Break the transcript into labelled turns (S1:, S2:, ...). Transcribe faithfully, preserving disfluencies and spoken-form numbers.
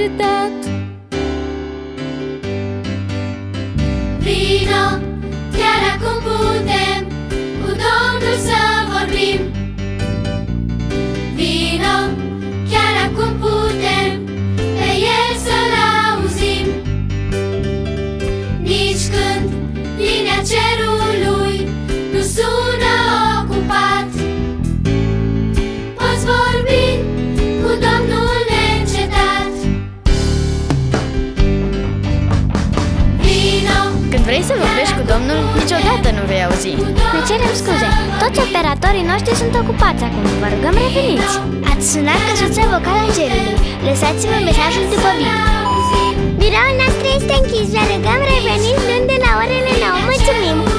S1: încetat.
S2: Vino, chiar acum putem cu Domnul să vorbim. Vino, chiar acum putem pe El să-L auzim. Nici când linia cerului nu sună ocupat, poți vorbi cu Domnul neîncetat. Vino.
S3: Când vrei să vorbești cu Domnul, niciodată nu vei auzi.
S4: Ne cerem scuze, toți operatorii noștri sunt ocupați acum. Vă rugăm, reveniți. Ați sunat căsuța vocală a cerului. Lăsați-vă mesajul după bip. Biroul nostru este închis. Vă rugăm, reveniți luni de la orele nouă. Mulțumim!